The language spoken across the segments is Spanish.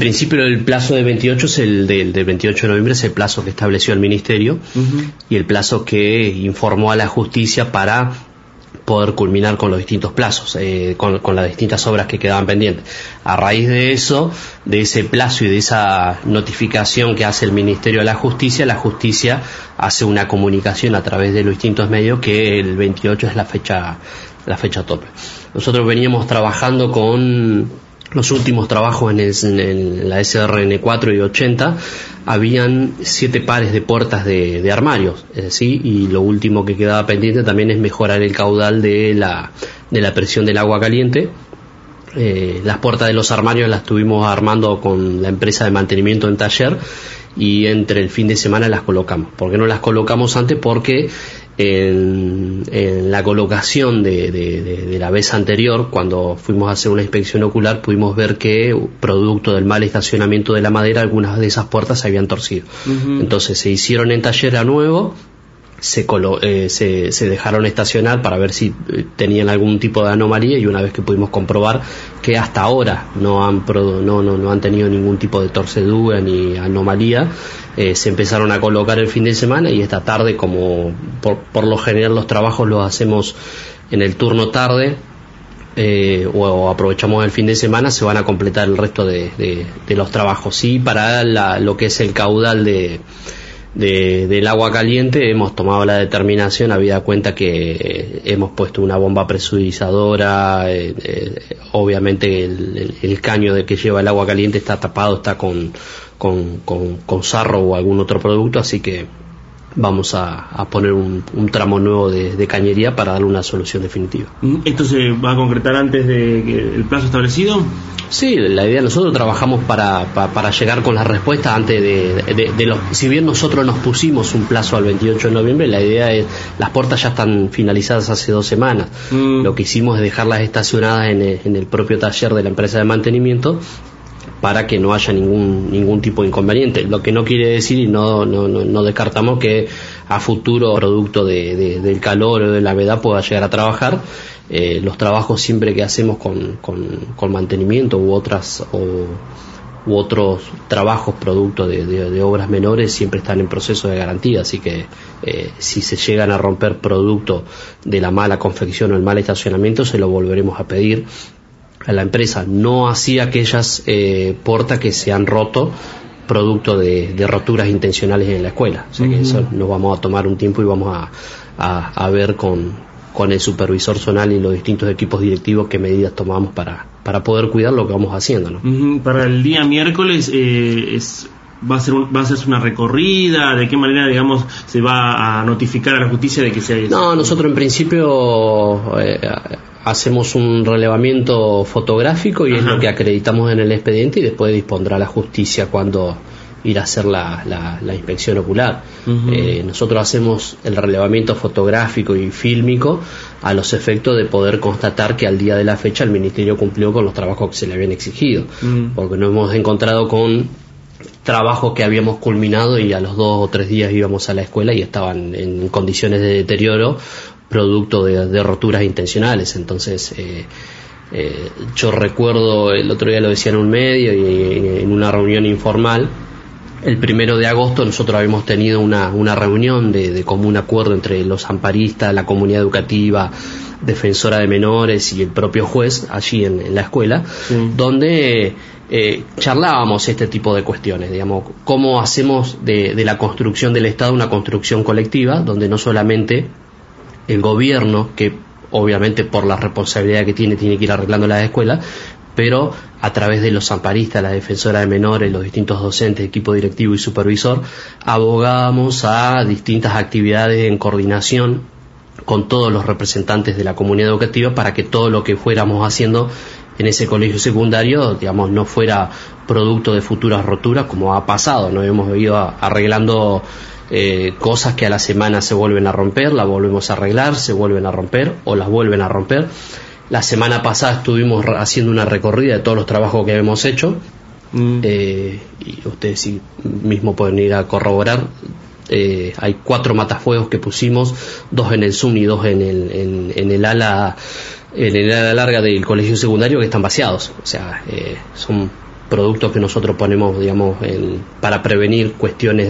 principio el plazo de 28 es el del 28 de noviembre, es el plazo que estableció el Ministerio y el plazo que informó a la justicia para poder culminar con los distintos plazos, con las distintas obras que quedaban pendientes. A raíz de eso, de ese plazo y de esa notificación que hace el Ministerio a la justicia hace una comunicación a través de los distintos medios que el 28 es la fecha tope. Nosotros veníamos trabajando con los últimos trabajos en la SRN 4 y 80, habían 7 pares de puertas de armarios, ¿sí? Y lo último que quedaba pendiente también es mejorar el caudal de la presión del agua caliente. Las puertas de los armarios las estuvimos armando con la empresa de mantenimiento en taller y entre el fin de semana las colocamos. ¿Por qué no las colocamos antes? Porque en la colocación de la vez anterior, cuando fuimos a hacer una inspección ocular, pudimos ver que, producto del mal estacionamiento de la madera, algunas de esas puertas se habían torcido. Entonces se hicieron en taller a nuevo, se dejaron estacionar para ver si tenían algún tipo de anomalía, y una vez que pudimos comprobar que hasta ahora no han tenido ningún tipo de torcedura ni anomalía, se empezaron a colocar el fin de semana, y esta tarde, como por lo general los trabajos los hacemos en el turno tarde, o aprovechamos el fin de semana, se van a completar el resto de los trabajos. Sí, para lo que es el caudal del agua caliente hemos tomado la determinación, habida cuenta que hemos puesto una bomba presurizadora, obviamente el caño de que lleva el agua caliente está tapado, está con sarro o algún otro producto, así que vamos a poner un tramo nuevo de cañería para darle una solución definitiva. ¿Esto se va a concretar antes del plazo establecido? Sí, la idea, nosotros trabajamos para llegar con la respuesta antes de los... Si bien nosotros nos pusimos un plazo al 28 de noviembre, la idea es... Las puertas ya están finalizadas hace 2 semanas. Lo que hicimos es dejarlas estacionadas en el propio taller de la empresa de mantenimiento para que no haya ningún tipo de inconveniente. Lo que no quiere decir, y no descartamos que a futuro, producto del calor o de la humedad, pueda llegar a trabajar. Los trabajos siempre que hacemos con mantenimiento u otros trabajos producto de obras menores siempre están en proceso de garantía, así que si se llegan a romper producto de la mala confección o el mal estacionamiento, se lo volveremos a pedir a la empresa, no así aquellas puertas que se han roto producto de roturas intencionales en la escuela. O sea que eso nos vamos a tomar un tiempo y vamos a ver con el supervisor zonal y los distintos equipos directivos qué medidas tomamos para poder cuidar lo que vamos haciendo, ¿no? Para el día miércoles va a ser una recorrida, ¿de qué manera, digamos, se va a notificar a la justicia de que se... No, nosotros en principio hacemos un relevamiento fotográfico y es lo que acreditamos en el expediente, y después dispondrá la justicia cuando ir a hacer la inspección ocular. Nosotros hacemos el relevamiento fotográfico y fílmico a los efectos de poder constatar que al día de la fecha el Ministerio cumplió con los trabajos que se le habían exigido, porque nos hemos encontrado con trabajos que habíamos culminado y a los 2 o 3 días íbamos a la escuela y estaban en condiciones de deterioro producto de roturas intencionales. Entonces yo recuerdo, el otro día lo decía en un medio y en una reunión informal, el 1 de agosto nosotros habíamos tenido una reunión de común acuerdo entre los amparistas, la comunidad educativa, defensora de menores y el propio juez allí en la escuela, donde charlábamos este tipo de cuestiones, digamos, cómo hacemos de la construcción del Estado una construcción colectiva, donde no solamente el gobierno, que obviamente por la responsabilidad que tiene que ir arreglando las escuelas, pero a través de los amparistas, la defensora de menores, los distintos docentes, equipo directivo y supervisor, abogábamos a distintas actividades en coordinación con todos los representantes de la comunidad educativa para que todo lo que fuéramos haciendo en ese colegio secundario, digamos, no fuera producto de futuras roturas como ha pasado, ¿no? Hemos ido arreglando cosas que a la semana se vuelven a romper, las volvemos a arreglar, se vuelven a romper o las vuelven a romper. La semana pasada estuvimos haciendo una recorrida de todos los trabajos que hemos hecho, y ustedes sí mismo pueden ir a corroborar. Hay 4 matafuegos que pusimos, 2 en el Zoom y 2 en el ala larga del colegio secundario, que están vaciados. O sea, son productos que nosotros ponemos, digamos, para prevenir cuestiones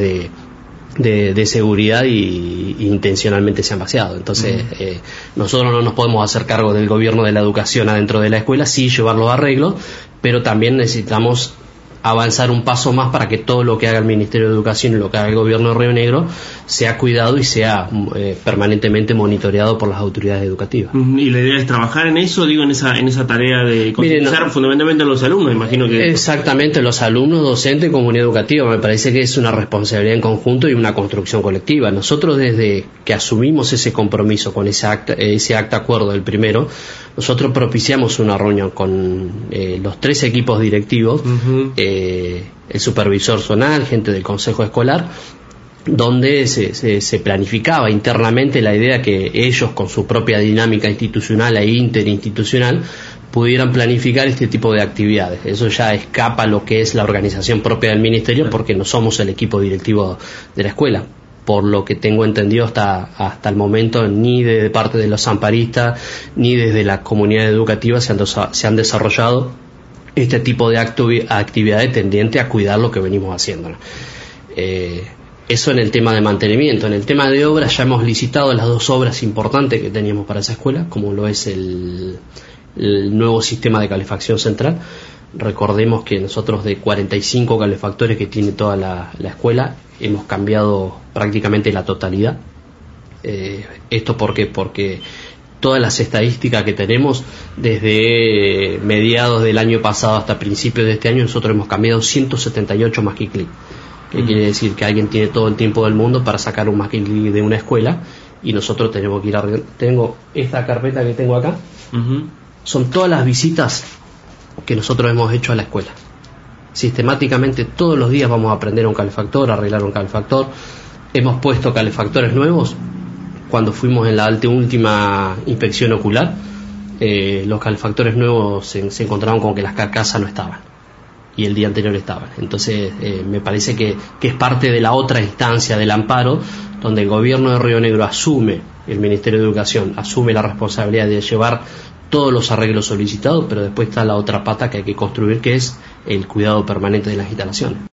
de seguridad y intencionalmente se han vaciado. Entonces, nosotros no nos podemos hacer cargo del gobierno de la educación adentro de la escuela, sí llevar los arreglos, pero también necesitamos avanzar un paso más para que todo lo que haga el Ministerio de Educación y lo que haga el gobierno de Río Negro sea cuidado y sea permanentemente monitoreado por las autoridades educativas. Y la idea es trabajar en eso, digo, en esa tarea de concientizar fundamentalmente a los alumnos, imagino que... Exactamente, los alumnos, docentes y comunidad educativa. Me parece que es una responsabilidad en conjunto y una construcción colectiva. Nosotros, desde que asumimos ese compromiso con ese acta acuerdo del primero, nosotros propiciamos una reunión con los 3 equipos directivos, el supervisor zonal, gente del consejo escolar, donde se planificaba internamente la idea que ellos, con su propia dinámica institucional e interinstitucional, pudieran planificar este tipo de actividades. Eso ya escapa a lo que es la organización propia del ministerio, porque no somos el equipo directivo de la escuela. Por lo que tengo entendido hasta el momento, ni de parte de los amparistas ni desde la comunidad educativa se han desarrollado este tipo de actividades tendientes a cuidar lo que venimos haciendo, ¿no? Eso en el tema de mantenimiento. En el tema de obras, ya hemos licitado las 2 obras importantes que teníamos para esa escuela, como lo es el nuevo sistema de calefacción central. Recordemos que nosotros, de 45 calefactores que tiene toda la escuela, hemos cambiado prácticamente la totalidad. ¿Esto por qué? Porque todas las estadísticas que tenemos, desde mediados del año pasado hasta principios de este año, nosotros hemos cambiado 178 masking clip. Que quiere decir que alguien tiene todo el tiempo del mundo para sacar un masking clip de una escuela, y nosotros tenemos que ir a... Tengo esta carpeta que tengo acá, son todas las visitas que nosotros hemos hecho a la escuela. Sistemáticamente todos los días vamos a aprender un calefactor, a arreglar un calefactor. Hemos puesto calefactores nuevos. Cuando fuimos en la última inspección ocular, los calefactores nuevos se encontraban con que las carcasas no estaban y el día anterior estaban. Entonces me parece que es parte de la otra instancia del amparo, donde el gobierno de Río Negro asume, el Ministerio de Educación asume la responsabilidad de llevar todos los arreglos solicitados, pero después está la otra pata que hay que construir, que es el cuidado permanente de las instalaciones.